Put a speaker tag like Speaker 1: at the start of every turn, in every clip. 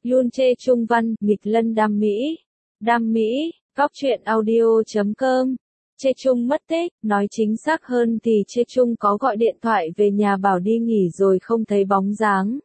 Speaker 1: Yoon Chae Chung văn, nghịch lân đam mỹ. Đam mỹ, góc truyện audio.com. Chae Chung mất tích, nói chính xác hơn thì Chae Chung có gọi điện thoại về nhà bảo đi nghỉ rồi không thấy bóng dáng.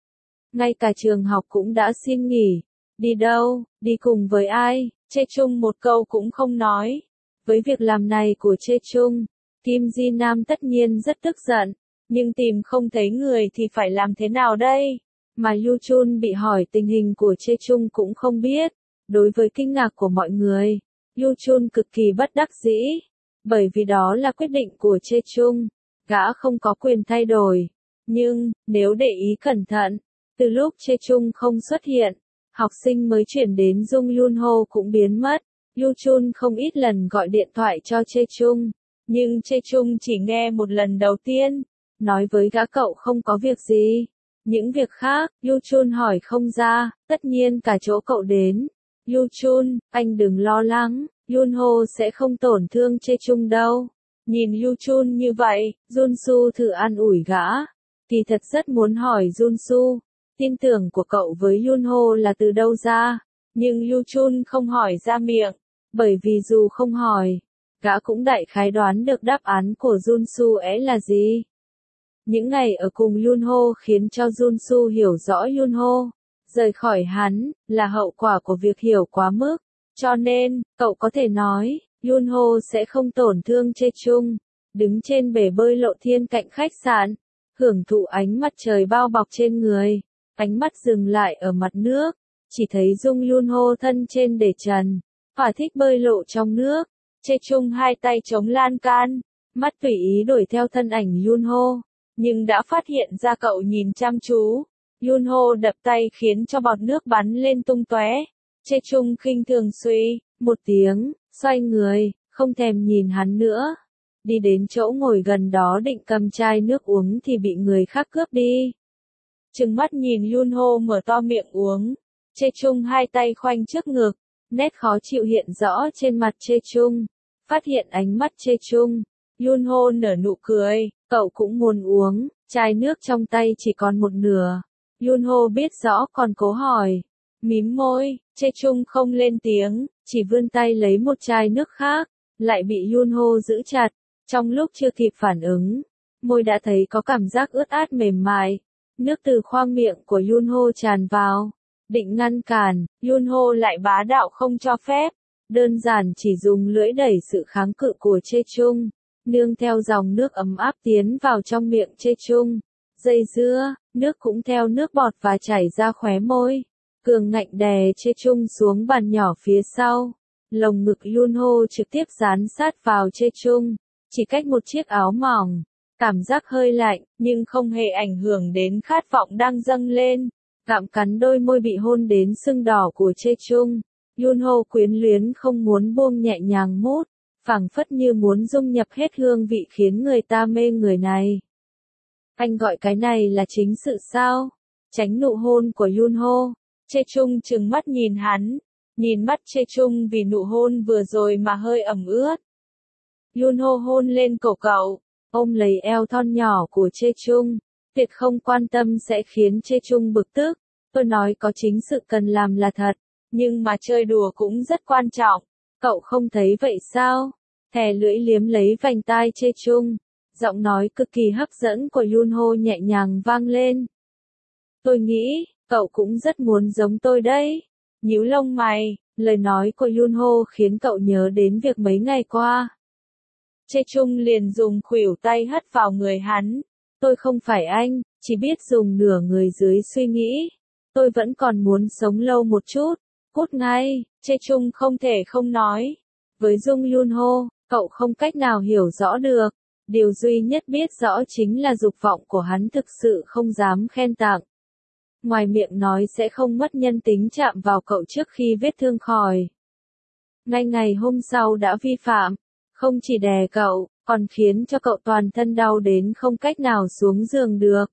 Speaker 1: Ngay cả trường học cũng đã xin nghỉ. Đi đâu, đi cùng với ai, Chae Chung một câu cũng không nói. Với việc làm này của Chae Chung, Kim Ji Nam tất nhiên rất tức giận, nhưng tìm không thấy người thì phải làm thế nào đây? Mà Yoo Chun bị hỏi tình hình của Chae Chung cũng không biết. Đối với kinh ngạc của mọi người, Yoo Chun cực kỳ bất đắc dĩ, bởi vì đó là quyết định của Chae Chung, gã không có quyền thay đổi. Nhưng, nếu để ý cẩn thận, từ lúc Chae Chung không xuất hiện, học sinh mới chuyển đến Jung Yoon Ho cũng biến mất. Yoo Chun không ít lần gọi điện thoại cho Chae Chung, nhưng Chae Chung chỉ nghe một lần đầu tiên, nói với gã cậu không có việc gì. Những việc khác, Yoo Chun hỏi không ra, tất nhiên cả chỗ cậu đến. Yoo Chun, anh đừng lo lắng, Yoon Ho sẽ không tổn thương Chae Chung đâu. Nhìn Yoo Chun như vậy, Jun Su thử an ủi gã. Thì thật rất muốn hỏi Jun Su, tin tưởng của cậu với Yoon Ho là từ đâu ra, nhưng Yoo Chun không hỏi ra miệng, bởi vì dù không hỏi, gã cũng đại khái đoán được đáp án của Jun Su ấy là gì. Những ngày ở cùng Yoon Ho khiến cho Jun Su hiểu rõ Yoon Ho rời khỏi hắn là hậu quả của việc hiểu quá mức, cho nên, cậu có thể nói, Yoon Ho sẽ không tổn thương Chae Chung. Đứng trên bể bơi lộ thiên cạnh khách sạn, hưởng thụ ánh mặt trời bao bọc trên người, ánh mắt dừng lại ở mặt nước, chỉ thấy Jung Yoon Ho thân trên để trần, thỏa thích bơi lộ trong nước. Chae Chung hai tay chống lan can, mắt tùy ý đuổi theo thân ảnh Yoon Ho, nhưng đã phát hiện ra cậu nhìn chăm chú. Yoon Ho đập tay khiến cho bọt nước bắn lên tung tóe. Chae Chung khinh thường suy một tiếng, xoay người, không thèm nhìn hắn nữa. Đi đến chỗ ngồi gần đó định cầm chai nước uống thì bị người khác cướp đi. Trừng mắt nhìn Yoon Ho mở to miệng uống. Chae Chung hai tay khoanh trước ngực, nét khó chịu hiện rõ trên mặt Chae Chung. Phát hiện ánh mắt Chae Chung, Yoon Ho nở nụ cười, cậu cũng muốn uống, chai nước trong tay chỉ còn một nửa. Yoon Ho biết rõ còn cố hỏi. Mím môi, Chae Chung không lên tiếng, chỉ vươn tay lấy một chai nước khác, lại bị Yoon Ho giữ chặt. Trong lúc chưa kịp phản ứng, môi đã thấy có cảm giác ướt át mềm mại. Nước từ khoang miệng của Yoon Ho tràn vào. Định ngăn cản, Yoon Ho lại bá đạo không cho phép. Đơn giản chỉ dùng lưỡi đẩy sự kháng cự của Chae Chung, nương theo dòng nước ấm áp tiến vào trong miệng Chae Chung. Dây dưa, nước cũng theo nước bọt và chảy ra khóe môi. Cường ngạnh đè Chae Chung xuống bàn nhỏ phía sau. Lồng ngực Yoon Ho trực tiếp dán sát vào Chae Chung, chỉ cách một chiếc áo mỏng. Cảm giác hơi lạnh, nhưng không hề ảnh hưởng đến khát vọng đang dâng lên. Gặm cắn đôi môi bị hôn đến sưng đỏ của Chae Chung. Yoon Ho quyến luyến không muốn buông, nhẹ nhàng mút, phảng phất như muốn dung nhập hết hương vị khiến người ta mê người này. Anh gọi cái này là chính sự sao? Tránh nụ hôn của Yoon Ho. Chae Chung trừng mắt nhìn hắn, nhìn mắt Chae Chung vì nụ hôn vừa rồi mà hơi ẩm ướt. Yoon Ho hôn lên cổ cậu, ôm lấy eo thon nhỏ của Chae Chung, tuyệt không quan tâm sẽ khiến Chae Chung bực tức. Tôi nói có chính sự cần làm là thật, nhưng mà chơi đùa cũng rất quan trọng, cậu không thấy vậy sao? Thè lưỡi liếm lấy vành tai Chae Chung, giọng nói cực kỳ hấp dẫn của Yoon Ho nhẹ nhàng vang lên. Tôi nghĩ, cậu cũng rất muốn giống tôi đấy. Nhíu lông mày, lời nói của Yoon Ho khiến cậu nhớ đến việc mấy ngày qua. Chae Chung liền dùng khuỷu tay hất vào người hắn. Tôi không phải anh, chỉ biết dùng nửa người dưới suy nghĩ. Tôi vẫn còn muốn sống lâu một chút. Cút ngay, Chae Chung không thể không nói. Với Jung Yoon Ho, cậu không cách nào hiểu rõ được. Điều duy nhất biết rõ chính là dục vọng của hắn thực sự không dám khen tặng. Ngoài miệng nói sẽ không mất nhân tính chạm vào cậu trước khi vết thương khỏi. Ngay ngày hôm sau đã vi phạm, không chỉ đè cậu, còn khiến cho cậu toàn thân đau đến không cách nào xuống giường được.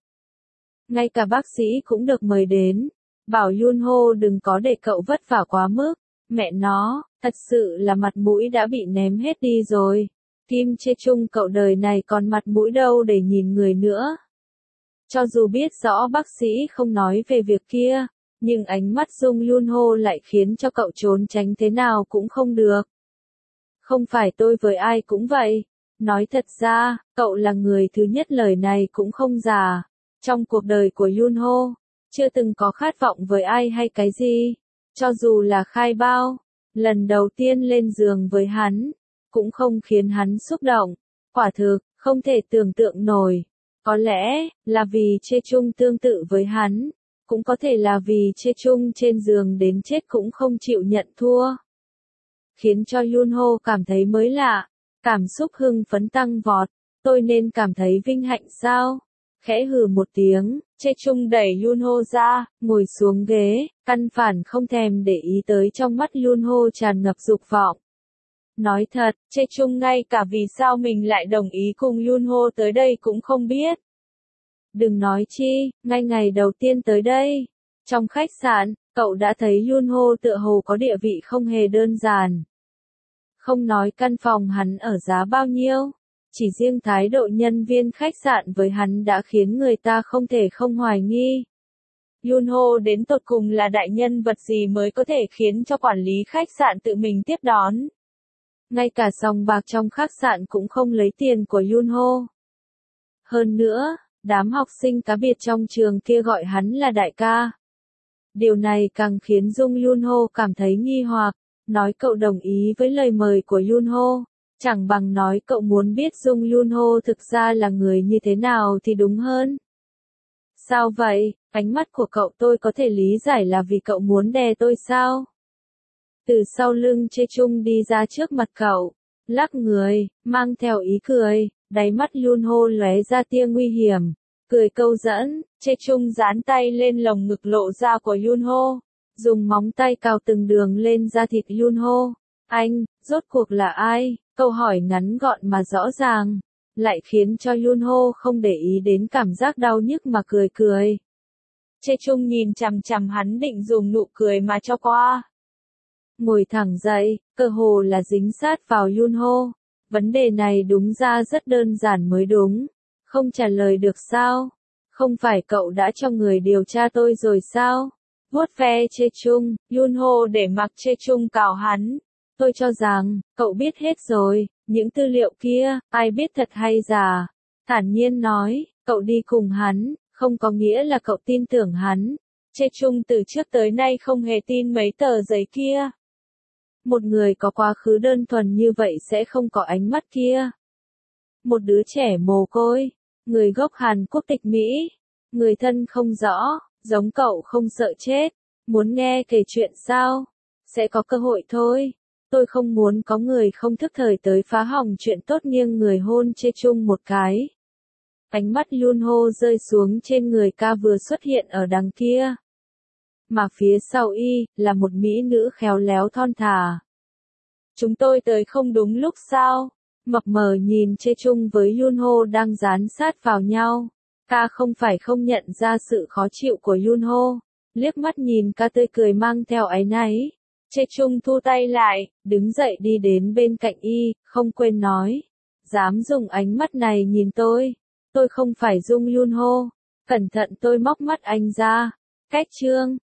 Speaker 1: Ngay cả bác sĩ cũng được mời đến, bảo Yoon Ho đừng có để cậu vất vả quá mức. Mẹ nó, thật sự là mặt mũi đã bị ném hết đi rồi. Kim Chae Chung cậu đời này còn mặt mũi đâu để nhìn người nữa. Cho dù biết rõ bác sĩ không nói về việc kia, Nhưng ánh mắt Dung Yun Ho lại khiến cho cậu trốn tránh thế nào cũng không được. Không phải tôi với ai cũng vậy. Nói thật ra, cậu là người thứ nhất lời này cũng không giả. Trong cuộc đời của Yun Ho, chưa từng có khát vọng với ai hay cái gì. Cho dù là khai bao, lần đầu tiên lên giường với hắn, cũng không khiến hắn xúc động. Quả thực, không thể tưởng tượng nổi. Có lẽ, là vì Chê Chung tương tự với hắn. Cũng có thể là vì Chê Chung trên giường đến chết cũng không chịu nhận thua. Khiến cho Yun Ho cảm thấy mới lạ. Cảm xúc hưng phấn tăng vọt. Tôi nên cảm thấy vinh hạnh sao? Khẽ hừ một tiếng, Chê Chung đẩy Yun Ho ra, ngồi xuống ghế, căn bản không thèm để ý tới trong mắt Yun Ho tràn ngập dục vọng. Nói thật, Chê Chung ngay cả vì sao mình lại đồng ý cùng Yun Ho tới đây cũng không biết. Đừng nói chi, ngay ngày đầu tiên tới đây, trong khách sạn, cậu đã thấy Yun Ho tựa hồ có địa vị không hề đơn giản. Không nói căn phòng hắn ở giá bao nhiêu, chỉ riêng thái độ nhân viên khách sạn với hắn đã khiến người ta không thể không hoài nghi. Yun Ho đến tột cùng là đại nhân vật gì mới có thể khiến cho quản lý khách sạn tự mình tiếp đón. Ngay cả sòng bạc trong khách sạn cũng không lấy tiền của Yun Ho. Hơn nữa, đám học sinh cá biệt trong trường kia gọi hắn là đại ca. Điều này càng khiến Dung Yun Ho cảm thấy nghi hoặc. Nói cậu đồng ý với lời mời của Yun Ho, chẳng bằng nói cậu muốn biết Dung Yun Ho thực ra là người như thế nào thì đúng hơn. Sao vậy? Ánh mắt của cậu tôi có thể lý giải là vì cậu muốn đè tôi sao? Từ sau lưng Chê Chung đi ra trước mặt cậu, lắc người, mang theo ý cười, đáy mắt Yun Ho lóe ra tia nguy hiểm, cười câu dẫn. Chê Chung dán tay lên lồng ngực lộ ra của Yun Ho, dùng móng tay cào từng đường lên da thịt Yun Ho. Anh, rốt cuộc là ai? Câu hỏi ngắn gọn mà rõ ràng, lại khiến cho Yun Ho không để ý đến cảm giác đau nhức mà cười cười. Chê Chung nhìn chằm chằm hắn định dùng nụ cười mà cho qua. Ngồi thẳng dậy, cơ hồ là dính sát vào Yun Ho. Vấn đề này đúng ra rất đơn giản mới đúng. Không trả lời được sao? Không phải cậu đã cho người điều tra tôi rồi sao? Vuốt ve Chê Chung, Yun Ho để mặc Chê Chung cào hắn. Tôi cho rằng, cậu biết hết rồi, những tư liệu kia, ai biết thật hay giả. Thản nhiên nói, cậu đi cùng hắn, không có nghĩa là cậu tin tưởng hắn. Chê Chung từ trước tới nay không hề tin mấy tờ giấy kia. Một người có quá khứ đơn thuần như vậy sẽ không có ánh mắt kia. Một đứa trẻ mồ côi, người gốc Hàn Quốc tịch Mỹ, người thân không rõ, giống cậu không sợ chết. Muốn nghe kể chuyện sao? Sẽ có cơ hội thôi. Tôi không muốn có người không thức thời tới phá hỏng chuyện tốt nghiêng người hôn Chê Chung một cái. Ánh mắt Yun Ho rơi xuống trên người ca vừa xuất hiện ở đằng kia. Mà phía sau y, là một mỹ nữ khéo léo thon thả. Chúng tôi tới không đúng lúc sao? Mập mờ nhìn Chê Chung với Yun Ho đang dán sát vào nhau. Ca không phải không nhận ra sự khó chịu của Yun Ho. Liếc mắt nhìn ca tươi cười mang theo áy náy. Chê Chung thu tay lại, đứng dậy đi đến bên cạnh y, không quên nói. Dám dùng ánh mắt này nhìn tôi. Tôi không phải Dung Yun Ho. Cẩn thận tôi móc mắt anh ra. Cách chương.